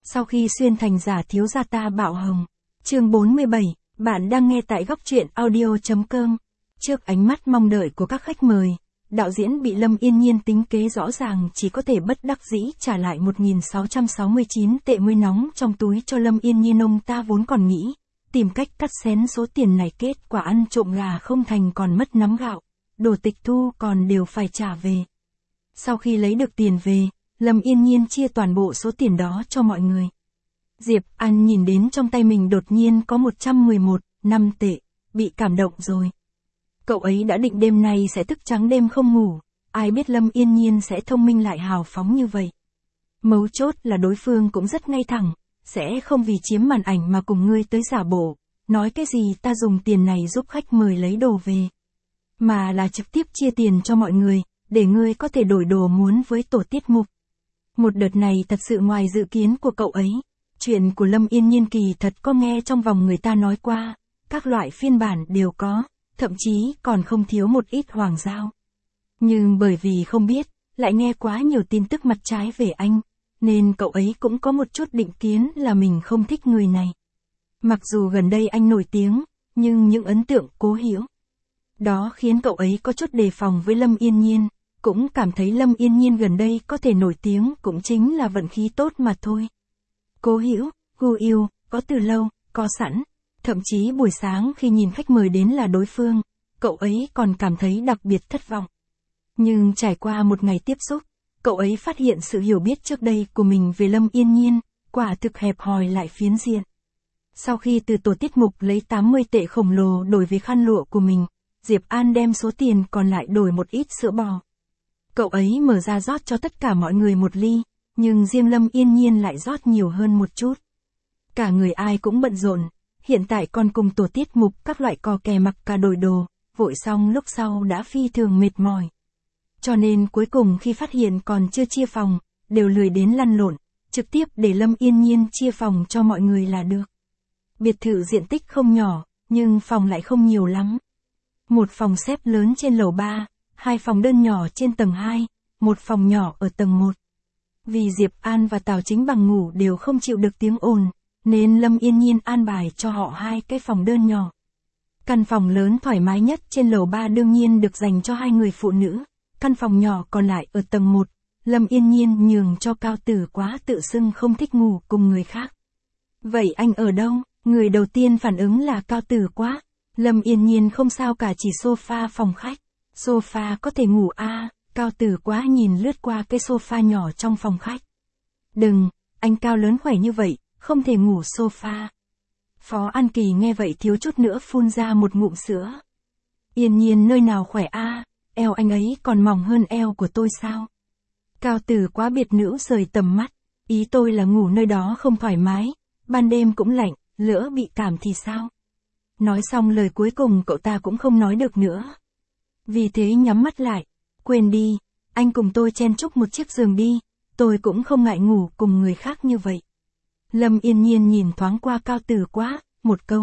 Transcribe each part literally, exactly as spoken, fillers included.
Sau khi xuyên thành giả thiếu gia ta bạo hồng. Chương bốn mươi bảy, bạn đang nghe tại góc truyện audio.com. Trước ánh mắt mong đợi của các khách mời, đạo diễn bị Lâm Yên Nhiên tính kế rõ ràng chỉ có thể bất đắc dĩ trả lại một nghìn sáu trăm sáu mươi chín tệ muối nóng trong túi cho Lâm Yên Nhiên. Ông ta vốn còn nghĩ, tìm cách cắt xén số tiền này, kết quả ăn trộm gà không thành còn mất nắm gạo, đồ tịch thu còn đều phải trả về. Sau khi lấy được tiền về, Lâm Yên Nhiên chia toàn bộ số tiền đó cho mọi người. Diệp An nhìn đến trong tay mình đột nhiên có một trăm mười một, năm tệ, bị cảm động rồi. Cậu ấy đã định đêm nay sẽ thức trắng đêm không ngủ, ai biết Lâm Yên Nhiên sẽ thông minh lại hào phóng như vậy. Mấu chốt là đối phương cũng rất ngay thẳng, sẽ không vì chiếm màn ảnh mà cùng ngươi tới giả bộ, nói cái gì ta dùng tiền này giúp khách mời lấy đồ về. Mà là trực tiếp chia tiền cho mọi người, để ngươi có thể đổi đồ muốn với tổ tiết mục. Một đợt này thật sự ngoài dự kiến của cậu ấy. Chuyện của Lâm Yên Nhiên kỳ thật có nghe trong vòng người ta nói qua, các loại phiên bản đều có, thậm chí còn không thiếu một ít hoàng giao. Nhưng bởi vì không biết, lại nghe quá nhiều tin tức mặt trái về anh, nên cậu ấy cũng có một chút định kiến là mình không thích người này. Mặc dù gần đây anh nổi tiếng, nhưng những ấn tượng Cố Hiểu đó khiến cậu ấy có chút đề phòng với Lâm Yên Nhiên, cũng cảm thấy Lâm Yên Nhiên gần đây có thể nổi tiếng cũng chính là vận khí tốt mà thôi. Cố Hiểu, gu yêu, có từ lâu, có sẵn. Thậm chí buổi sáng khi nhìn khách mời đến là đối phương, cậu ấy còn cảm thấy đặc biệt thất vọng. Nhưng trải qua một ngày tiếp xúc, cậu ấy phát hiện sự hiểu biết trước đây của mình về Lâm Yên Nhiên, quả thực hẹp hòi lại phiến diện. Sau khi từ tổ tiết mục lấy tám mươi tệ khổng lồ đổi về khăn lụa của mình, Diệp An đem số tiền còn lại đổi một ít sữa bò. Cậu ấy mở ra rót cho tất cả mọi người một ly, nhưng riêng Lâm Yên Nhiên lại rót nhiều hơn một chút. Cả người ai cũng bận rộn, hiện tại còn cùng tổ tiết mục các loại cò kè mặc cả đổi đồ, vội xong lúc sau đã phi thường mệt mỏi. Cho nên cuối cùng khi phát hiện còn chưa chia phòng, đều lười đến lăn lộn, trực tiếp để Lâm Yên Nhiên chia phòng cho mọi người là được. Biệt thự diện tích không nhỏ, nhưng phòng lại không nhiều lắm. Một phòng xếp lớn trên lầu ba, hai phòng đơn nhỏ trên tầng hai, một phòng nhỏ ở tầng một. Vì Diệp An và Tào Chính Bằng ngủ đều không chịu được tiếng ồn, nên Lâm Yên Nhiên an bài cho họ hai cái phòng đơn nhỏ. Căn phòng lớn thoải mái nhất trên lầu ba đương nhiên được dành cho hai người phụ nữ, căn phòng nhỏ còn lại ở tầng một, Lâm Yên Nhiên nhường cho Cao Tử Quá tự xưng không thích ngủ cùng người khác. Vậy anh ở đâu? Người đầu tiên phản ứng là Cao Tử Quá. Lâm Yên Nhiên không sao cả, chỉ sofa phòng khách. Sofa có thể ngủ à? Cao Tử Quá nhìn lướt qua cái sofa nhỏ trong phòng khách. Đừng, anh cao lớn khỏe như vậy, không thể ngủ sofa. Phó An Kỳ nghe vậy thiếu chút nữa phun ra một ngụm sữa. Yên Nhiên nơi nào khỏe a? À? Eo anh ấy còn mỏng hơn eo của tôi sao? Cao Tử Quá biệt nữ rời tầm mắt. Ý tôi là ngủ nơi đó không thoải mái, ban đêm cũng lạnh, lỡ bị cảm thì sao? Nói xong lời cuối cùng cậu ta cũng không nói được nữa. Vì thế nhắm mắt lại. Quên đi, anh cùng tôi chen chúc một chiếc giường đi, tôi cũng không ngại ngủ cùng người khác như vậy. Lâm Yên Nhiên nhìn thoáng qua Cao Tử Quá, một câu.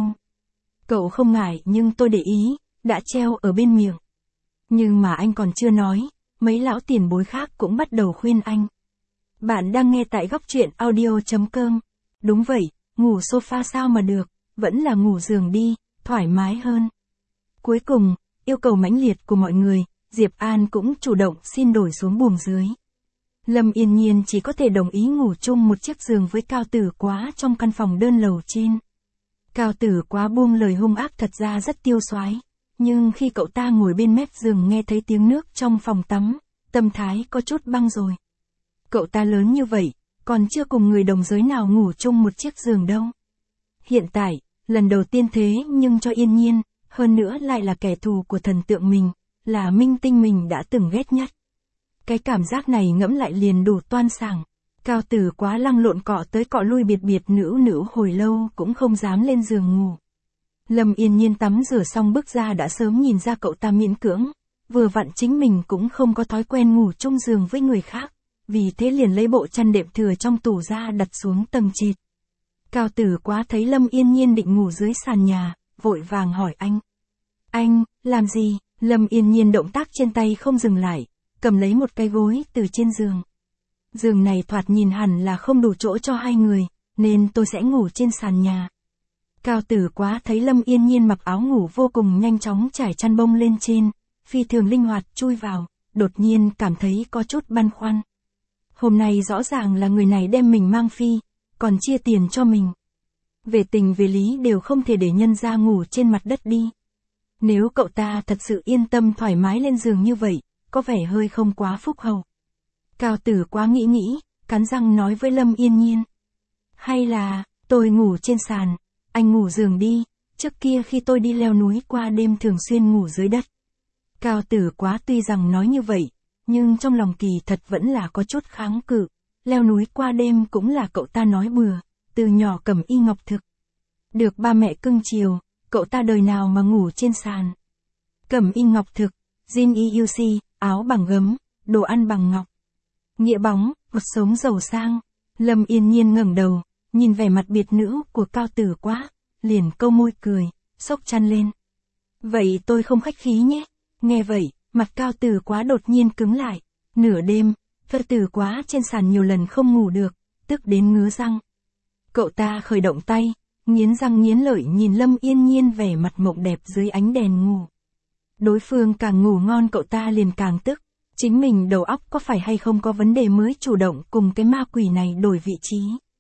Cậu không ngại nhưng tôi để ý, đã treo ở bên miệng. Nhưng mà anh còn chưa nói, mấy lão tiền bối khác cũng bắt đầu khuyên anh. Bạn đang nghe tại góc truyện audio.com. Đúng vậy, ngủ sofa sao mà được, vẫn là ngủ giường đi, thoải mái hơn. Cuối cùng, yêu cầu mãnh liệt của mọi người, Diệp An cũng chủ động xin đổi xuống buồng dưới. Lâm Yên Nhiên chỉ có thể đồng ý ngủ chung một chiếc giường với Cao Tử Quá trong căn phòng đơn lầu trên. Cao Tử Quá buông lời hung ác thật ra rất tiêu xoái, nhưng khi cậu ta ngồi bên mép giường nghe thấy tiếng nước trong phòng tắm, tâm thái có chút băng rồi. Cậu ta lớn như vậy, còn chưa cùng người đồng giới nào ngủ chung một chiếc giường đâu. Hiện tại, lần đầu tiên thế nhưng cho Yên Nhiên, hơn nữa lại là kẻ thù của thần tượng mình, là minh tinh mình đã từng ghét nhất. Cái cảm giác này ngẫm lại liền đủ toan sảng. Cao Tử Quá lăng lộn cọ tới cọ lui biệt biệt nữ nữ hồi lâu cũng không dám lên giường ngủ. Lâm Yên Nhiên tắm rửa xong bước ra đã sớm nhìn ra cậu ta miễn cưỡng, vừa vặn chính mình cũng không có thói quen ngủ chung giường với người khác, vì thế liền lấy bộ chăn đệm thừa trong tủ ra đặt xuống tầng trệt. Cao Tử Quá thấy Lâm Yên Nhiên định ngủ dưới sàn nhà, vội vàng hỏi anh. Anh, làm gì? Lâm Yên Nhiên động tác trên tay không dừng lại, cầm lấy một cái gối từ trên giường. Giường này thoạt nhìn hẳn là không đủ chỗ cho hai người, nên tôi sẽ ngủ trên sàn nhà. Cao Tử Quá thấy Lâm Yên Nhiên mặc áo ngủ vô cùng nhanh chóng trải chăn bông lên trên, phi thường linh hoạt chui vào, đột nhiên cảm thấy có chút băn khoăn. Hôm nay rõ ràng là người này đem mình mang phi, còn chia tiền cho mình. Về tình về lý đều không thể để nhân ra ngủ trên mặt đất đi. Nếu cậu ta thật sự yên tâm thoải mái lên giường như vậy, có vẻ hơi không quá phúc hậu. Cao Tử Quá nghĩ nghĩ, cắn răng nói với Lâm Yên Nhiên. Hay là, tôi ngủ trên sàn, anh ngủ giường đi, trước kia khi tôi đi leo núi qua đêm thường xuyên ngủ dưới đất. Cao Tử Quá tuy rằng nói như vậy, nhưng trong lòng kỳ thật vẫn là có chút kháng cự, leo núi qua đêm cũng là cậu ta nói bừa, từ nhỏ Cẩm Y Ngọc Thực. Được ba mẹ cưng chiều, cậu ta đời nào mà ngủ trên sàn. Cẩm Y Ngọc Thực, jean y u xê, áo bằng gấm, đồ ăn bằng ngọc. Nghĩa bóng, cuộc sống giàu sang. Lâm Yên Nhiên ngẩng đầu, nhìn vẻ mặt biệt nữ của Cao Tử Quá, liền câu môi cười, xốc chăn lên. Vậy tôi không khách khí nhé. Nghe vậy, mặt Cao Tử Quá đột nhiên cứng lại. Nửa đêm, Cao Tử Quá trên sàn nhiều lần không ngủ được, tức đến ngứa răng. Cậu ta khởi động tay, nghiến răng nghiến lợi nhìn Lâm Yên Nhiên vẻ mặt mộng đẹp dưới ánh đèn ngủ. Đối phương càng ngủ ngon cậu ta liền càng tức. Chính mình đầu óc có phải hay không có vấn đề mới chủ động cùng cái ma quỷ này đổi vị trí.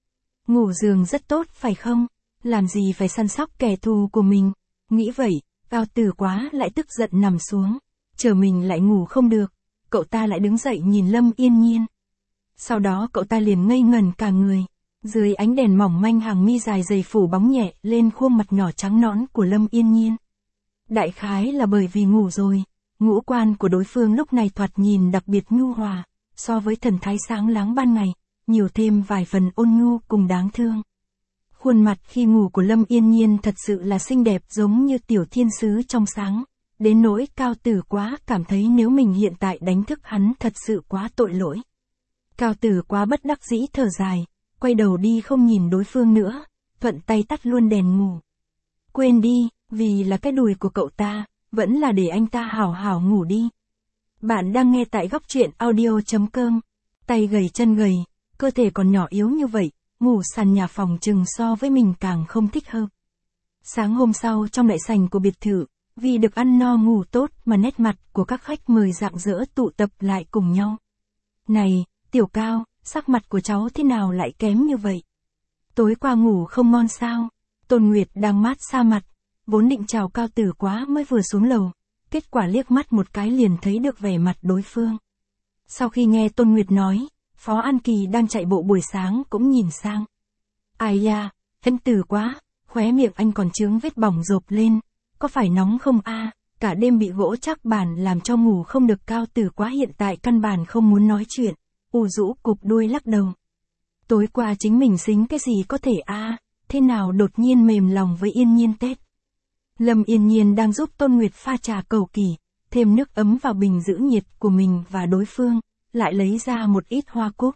Ngủ giường rất tốt phải không? Làm gì phải săn sóc kẻ thù của mình? Nghĩ vậy, Cao Tử Quá lại tức giận nằm xuống. Chờ mình lại ngủ không được. Cậu ta lại đứng dậy nhìn Lâm Yên Nhiên. Sau đó cậu ta liền ngây ngẩn cả người. Dưới ánh đèn mỏng manh hàng mi dài dày phủ bóng nhẹ lên khuôn mặt nhỏ trắng nõn của Lâm Yên Nhiên. Đại khái là bởi vì ngủ rồi. Ngũ quan của đối phương lúc này thoạt nhìn đặc biệt nhu hòa, so với thần thái sáng láng ban ngày, nhiều thêm vài phần ôn nhu cùng đáng thương. Khuôn mặt khi ngủ của Lâm Yên Nhiên thật sự là xinh đẹp giống như tiểu thiên sứ trong sáng, đến nỗi Cao Tử Quá cảm thấy nếu mình hiện tại đánh thức hắn thật sự quá tội lỗi. Cao Tử Quá bất đắc dĩ thở dài, quay đầu đi không nhìn đối phương nữa, thuận tay tắt luôn đèn ngủ. Quên đi, vì là cái đùi của cậu ta. Vẫn là để anh ta hảo hảo ngủ đi. Bạn đang nghe tại góc truyện audio chấm com. Tay gầy chân gầy, cơ thể còn nhỏ yếu như vậy, ngủ sàn nhà phòng chừng so với mình càng không thích hợp. Sáng hôm sau trong đại sảnh của biệt thự, vì được ăn no ngủ tốt mà nét mặt của các khách mời rạng rỡ tụ tập lại cùng nhau. Này, Tiểu Cao, sắc mặt của cháu thế nào lại kém như vậy? Tối qua ngủ không ngon sao? Tôn Nguyệt đang mát xa mặt. Vốn định chào Cao Tử Quá mới vừa xuống lầu, kết quả liếc mắt một cái liền thấy được vẻ mặt đối phương. Sau khi nghe Tôn Nguyệt nói, Phó An Kỳ đang chạy bộ buổi sáng cũng nhìn sang. Ai da, Hân Tử Quá, khóe miệng anh còn chướng vết bỏng rộp lên, có phải nóng không a? Cả đêm bị gỗ chắc bàn làm cho ngủ không được. Cao Tử Quá hiện tại căn bản không muốn nói chuyện, ù rũ cụp đuôi lắc đầu. Tối qua chính mình xính cái gì có thể a? Thế nào đột nhiên mềm lòng với Yên Nhiên Tết? Lâm Yên Nhiên đang giúp Tôn Nguyệt pha trà cầu kỳ, thêm nước ấm vào bình giữ nhiệt của mình và đối phương, lại lấy ra một ít hoa cúc.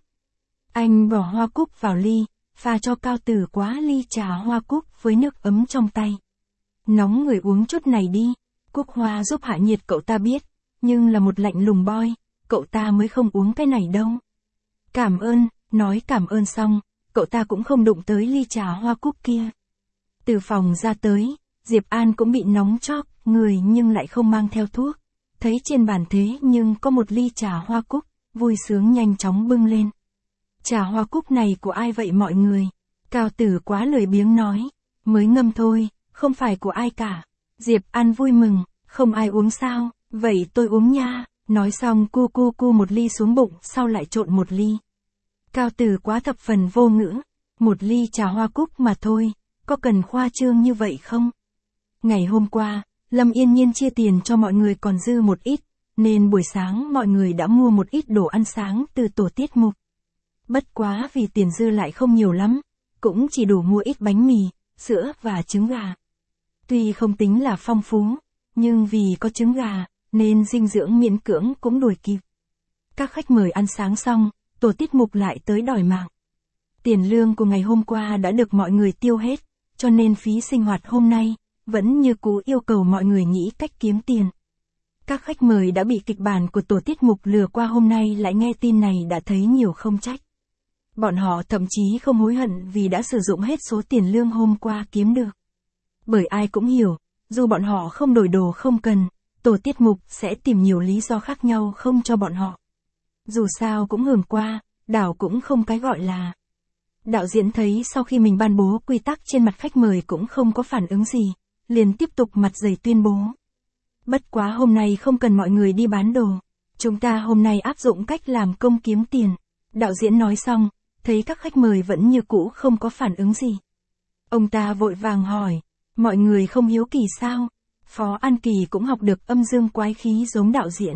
Anh bỏ hoa cúc vào ly, pha cho Cao Tử Quá ly trà hoa cúc với nước ấm trong tay. Nóng người uống chút này đi, cúc hoa giúp hạ nhiệt cậu ta biết, nhưng là một lạnh lùng boy, cậu ta mới không uống cái này đâu. Cảm ơn, nói cảm ơn xong, cậu ta cũng không đụng tới ly trà hoa cúc kia. Từ phòng ra tới, Diệp An cũng bị nóng chóp, người nhưng lại không mang theo thuốc. Thấy trên bàn thế nhưng có một ly trà hoa cúc, vui sướng nhanh chóng bưng lên. Trà hoa cúc này của ai vậy mọi người? Cao Tử Quá lười biếng nói, mới ngâm thôi, không phải của ai cả. Diệp An vui mừng, không ai uống sao, vậy tôi uống nha. Nói xong cu cu cu một ly xuống bụng, sau lại trộn một ly. Cao Tử Quá thập phần vô ngữ, một ly trà hoa cúc mà thôi, có cần khoa trương như vậy không? Ngày hôm qua, Lâm Yên Nhiên chia tiền cho mọi người còn dư một ít, nên buổi sáng mọi người đã mua một ít đồ ăn sáng từ tổ tiết mục. Bất quá vì tiền dư lại không nhiều lắm, cũng chỉ đủ mua ít bánh mì, sữa và trứng gà. Tuy không tính là phong phú, nhưng vì có trứng gà, nên dinh dưỡng miễn cưỡng cũng đuổi kịp. Các khách mời ăn sáng xong, tổ tiết mục lại tới đòi mạng. Tiền lương của ngày hôm qua đã được mọi người tiêu hết, cho nên phí sinh hoạt hôm nay vẫn như cũ yêu cầu mọi người nghĩ cách kiếm tiền. Các khách mời đã bị kịch bản của tổ tiết mục lừa qua hôm nay lại nghe tin này đã thấy nhiều không trách. Bọn họ thậm chí không hối hận vì đã sử dụng hết số tiền lương hôm qua kiếm được. Bởi ai cũng hiểu, dù bọn họ không đổi đồ không cần, tổ tiết mục sẽ tìm nhiều lý do khác nhau không cho bọn họ. Dù sao cũng hưởng qua, đảo cũng không cái gọi là. Đạo diễn thấy sau khi mình ban bố quy tắc trên mặt khách mời cũng không có phản ứng gì, liền tiếp tục mặt dày tuyên bố. Bất quá hôm nay không cần mọi người đi bán đồ, chúng ta hôm nay áp dụng cách làm công kiếm tiền. Đạo diễn nói xong, thấy các khách mời vẫn như cũ không có phản ứng gì. Ông ta vội vàng hỏi, mọi người không hiếu kỳ sao? Phó An Kỳ cũng học được âm dương quái khí giống đạo diễn.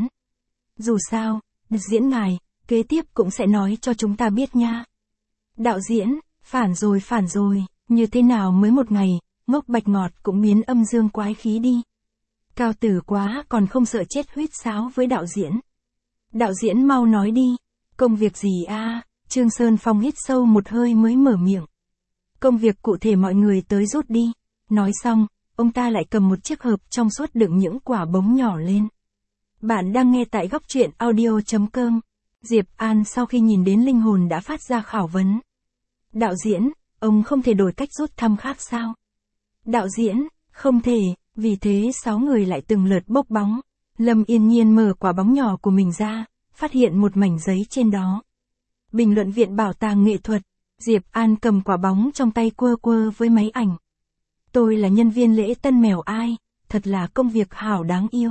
Dù sao, diễn ngài, kế tiếp cũng sẽ nói cho chúng ta biết nha. Đạo diễn, phản rồi phản rồi, như thế nào mới một ngày, ngốc bạch ngọt cũng biến âm dương quái khí đi. Cao Tử Quá còn không sợ chết huýt sáo với đạo diễn. Đạo diễn mau nói đi, công việc gì a? Trương Sơn Phong hít sâu một hơi mới mở miệng. Công việc cụ thể mọi người tới rút đi. Nói xong, ông ta lại cầm một chiếc hộp trong suốt đựng những quả bóng nhỏ lên. Bạn đang nghe tại góc truyện audio chấm com. Diệp An sau khi nhìn đến linh hồn đã phát ra khảo vấn. Đạo diễn, ông không thể đổi cách rút thăm khác sao? Đạo diễn, không thể, vì thế sáu người lại từng lượt bốc bóng. Lâm Yên Nhiên mở quả bóng nhỏ của mình ra, phát hiện một mảnh giấy trên đó. Bình luận viện bảo tàng nghệ thuật, Diệp An cầm quả bóng trong tay quơ quơ với máy ảnh. Tôi là nhân viên lễ tân mèo ai, thật là công việc hảo đáng yêu.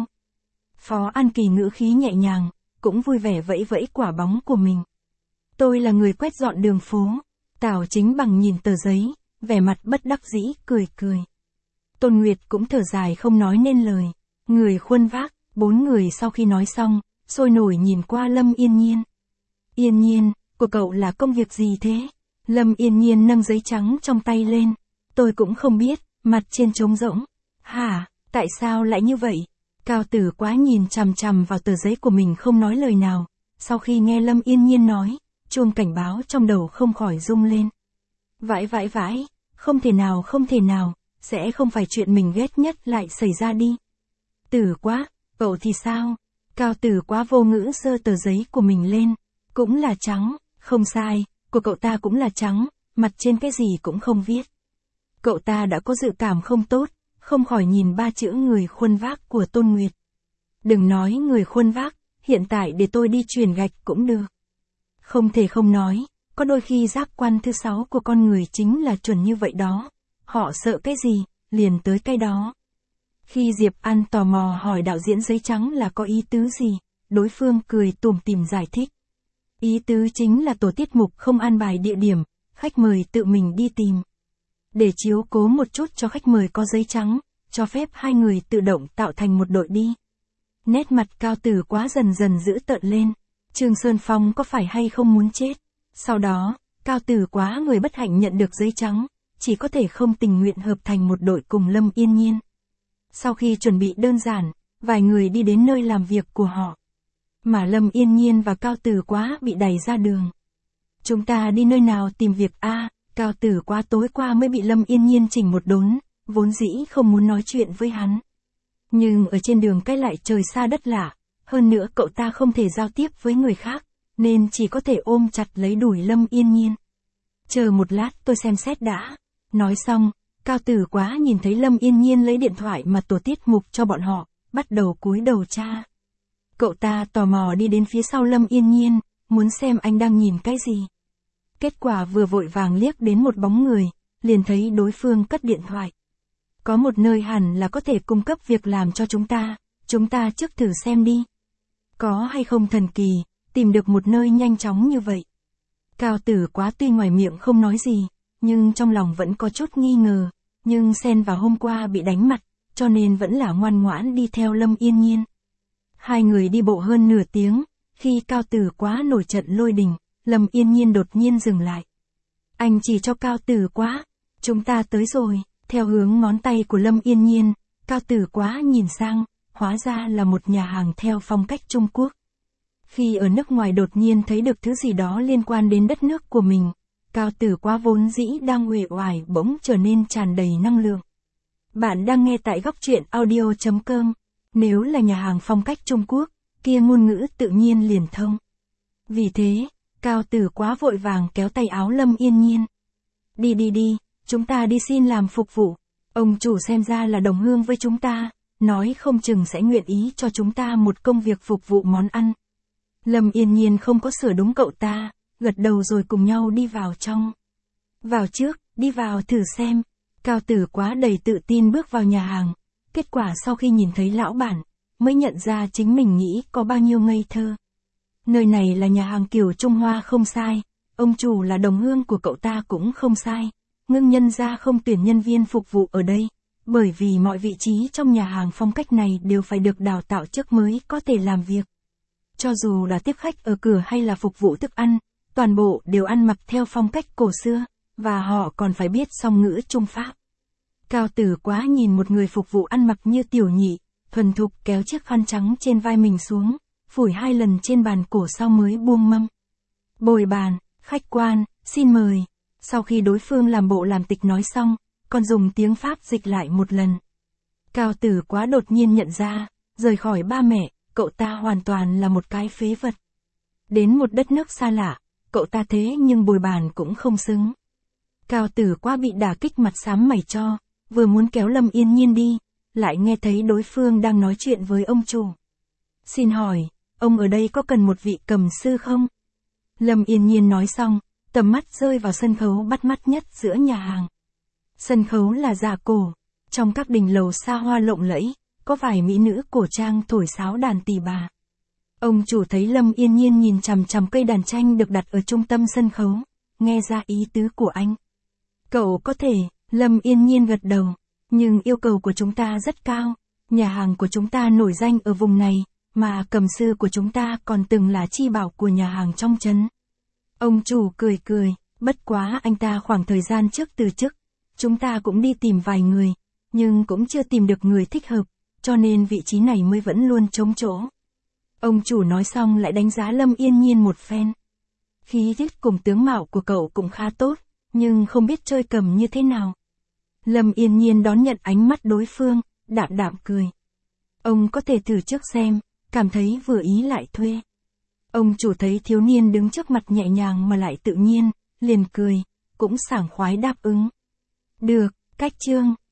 Phó An Kỳ ngữ khí nhẹ nhàng, cũng vui vẻ vẫy vẫy quả bóng của mình. Tôi là người quét dọn đường phố. Tào Chính Bằng nhìn tờ giấy, vẻ mặt bất đắc dĩ, cười cười. Tôn Nguyệt cũng thở dài không nói nên lời. Người khuân vác, bốn người sau khi nói xong, sôi nổi nhìn qua Lâm Yên Nhiên. Yên Nhiên, của cậu là công việc gì thế? Lâm Yên Nhiên nâng giấy trắng trong tay lên. Tôi cũng không biết, mặt trên trống rỗng. Hả, tại sao lại như vậy? Cao Tử Quá nhìn chằm chằm vào tờ giấy của mình không nói lời nào. Sau khi nghe Lâm Yên Nhiên nói, chuông cảnh báo trong đầu không khỏi rung lên. Vãi vãi vãi, không thể nào không thể nào, sẽ không phải chuyện mình ghét nhất lại xảy ra đi. Tử Quá, cậu thì sao? Cao Tử Quá vô ngữ giơ tờ giấy của mình lên. Cũng là trắng, không sai, của cậu ta cũng là trắng, mặt trên cái gì cũng không viết. Cậu ta đã có dự cảm không tốt, không khỏi nhìn ba chữ người khuân vác của Tôn Nguyệt. Đừng nói người khuân vác, hiện tại để tôi đi truyền gạch cũng được. Không thể không nói, có đôi khi giác quan thứ sáu của con người chính là chuẩn như vậy đó. Họ sợ cái gì, liền tới cái đó. Khi Diệp An tò mò hỏi đạo diễn giấy trắng là có ý tứ gì, đối phương cười tủm tỉm giải thích. Ý tứ chính là tổ tiết mục không an bài địa điểm, khách mời tự mình đi tìm. Để chiếu cố một chút cho khách mời có giấy trắng, cho phép hai người tự động tạo thành một đội đi. Nét mặt Cao Tử Quá dần dần dữ tợn lên. Trương Sơn Phong có phải hay không muốn chết? Sau đó, Cao Tử Quá người bất hạnh nhận được giấy trắng, chỉ có thể không tình nguyện hợp thành một đội cùng Lâm Yên Nhiên. Sau khi chuẩn bị đơn giản, vài người đi đến nơi làm việc của họ. Mà Lâm Yên Nhiên và Cao Tử Quá bị đẩy ra đường. Chúng ta đi nơi nào tìm việc a? À, Cao Tử Quá tối qua mới bị Lâm Yên Nhiên chỉnh một đốn, vốn dĩ không muốn nói chuyện với hắn. Nhưng ở trên đường cái lại trời xa đất lạ, hơn nữa cậu ta không thể giao tiếp với người khác, nên chỉ có thể ôm chặt lấy đùi Lâm Yên Nhiên. Chờ một lát tôi xem xét đã. Nói xong, Cao Tử Quá nhìn thấy Lâm Yên Nhiên lấy điện thoại mà tổ tiết mục cho bọn họ, bắt đầu cúi đầu tra. Cậu ta tò mò đi đến phía sau Lâm Yên Nhiên, muốn xem anh đang nhìn cái gì. Kết quả vừa vội vàng liếc đến một bóng người, liền thấy đối phương cất điện thoại. Có một nơi hẳn là có thể cung cấp việc làm cho chúng ta, chúng ta trước thử xem đi. Có hay không thần kỳ, tìm được một nơi nhanh chóng như vậy. Cao Tử Quá tuy ngoài miệng không nói gì, nhưng trong lòng vẫn có chút nghi ngờ, nhưng xen vào hôm qua bị đánh mặt, cho nên vẫn là ngoan ngoãn đi theo Lâm Yên Nhiên. Hai người đi bộ hơn nửa tiếng, khi Cao Tử Quá nổi trận lôi đình, Lâm Yên Nhiên đột nhiên dừng lại. Anh chỉ cho Cao Tử Quá, chúng ta tới rồi, theo hướng ngón tay của Lâm Yên Nhiên, Cao Tử Quá nhìn sang, hóa ra là một nhà hàng theo phong cách Trung Quốc. Khi ở nước ngoài đột nhiên thấy được thứ gì đó liên quan đến đất nước của mình, Cao Tử Quá vốn dĩ đang uể oải bỗng trở nên tràn đầy năng lượng. Bạn đang nghe tại góc truyện audio chấm com. Nếu là nhà hàng phong cách Trung Quốc, kia ngôn ngữ tự nhiên liền thông. Vì thế, Cao Tử Quá vội vàng kéo tay áo Lâm Yên Nhiên. Đi đi đi, chúng ta đi xin làm phục vụ. Ông chủ xem ra là đồng hương với chúng ta, nói không chừng sẽ nguyện ý cho chúng ta một công việc phục vụ món ăn. Lâm Yên Nhiên không có sửa đúng cậu ta, gật đầu rồi cùng nhau đi vào trong. Vào trước, đi vào thử xem. Cao Tử Quá đầy tự tin bước vào nhà hàng. Kết quả sau khi nhìn thấy lão bản, mới nhận ra chính mình nghĩ có bao nhiêu ngây thơ. Nơi này là nhà hàng kiểu Trung Hoa không sai, ông chủ là đồng hương của cậu ta cũng không sai. Nhưng nhân ra không tuyển nhân viên phục vụ ở đây, bởi vì mọi vị trí trong nhà hàng phong cách này đều phải được đào tạo trước mới có thể làm việc. Cho dù là tiếp khách ở cửa hay là phục vụ thức ăn, toàn bộ đều ăn mặc theo phong cách cổ xưa, và họ còn phải biết song ngữ Trung Pháp. Cao Tử Quá nhìn một người phục vụ ăn mặc như tiểu nhị, thuần thục kéo chiếc khăn trắng trên vai mình xuống, phủi hai lần trên bàn cổ sau mới buông mâm. Bồi bàn, khách quan, xin mời. Sau khi đối phương làm bộ làm tịch nói xong, còn dùng tiếng Pháp dịch lại một lần. Cao Tử Quá đột nhiên nhận ra, rời khỏi ba mẹ, cậu ta hoàn toàn là một cái phế vật. Đến một đất nước xa lạ, cậu ta thế nhưng bồi bàn cũng không xứng. Cao Tử Quá bị đả kích mặt xám mày cho, vừa muốn kéo Lâm Yên Nhiên đi, lại nghe thấy đối phương đang nói chuyện với ông chủ. Xin hỏi, ông ở đây có cần một vị cầm sư không? Lâm Yên Nhiên nói xong, tầm mắt rơi vào sân khấu bắt mắt nhất giữa nhà hàng. Sân khấu là giả cổ, trong các đình lầu xa hoa lộng lẫy, có vài mỹ nữ cổ trang thổi sáo đàn tỳ bà. Ông chủ thấy Lâm Yên Nhiên nhìn chằm chằm cây đàn tranh được đặt ở trung tâm sân khấu, nghe ra ý tứ của anh. Cậu có thể, Lâm Yên Nhiên gật đầu, nhưng yêu cầu của chúng ta rất cao, nhà hàng của chúng ta nổi danh ở vùng này, mà cầm sư của chúng ta còn từng là chi bảo của nhà hàng trong trấn. Ông chủ cười cười, bất quá anh ta khoảng thời gian trước từ chức, chúng ta cũng đi tìm vài người, nhưng cũng chưa tìm được người thích hợp, cho nên vị trí này mới vẫn luôn trống chỗ. Ông chủ nói xong lại đánh giá Lâm Yên Nhiên một phen. Khí chất cùng tướng mạo của cậu cũng khá tốt, nhưng không biết chơi cầm như thế nào. Lâm Yên Nhiên đón nhận ánh mắt đối phương, đạm đạm cười. Ông có thể thử trước xem, cảm thấy vừa ý lại thuê. Ông chủ thấy thiếu niên đứng trước mặt nhẹ nhàng mà lại tự nhiên, liền cười, cũng sảng khoái đáp ứng. Được, cách chương.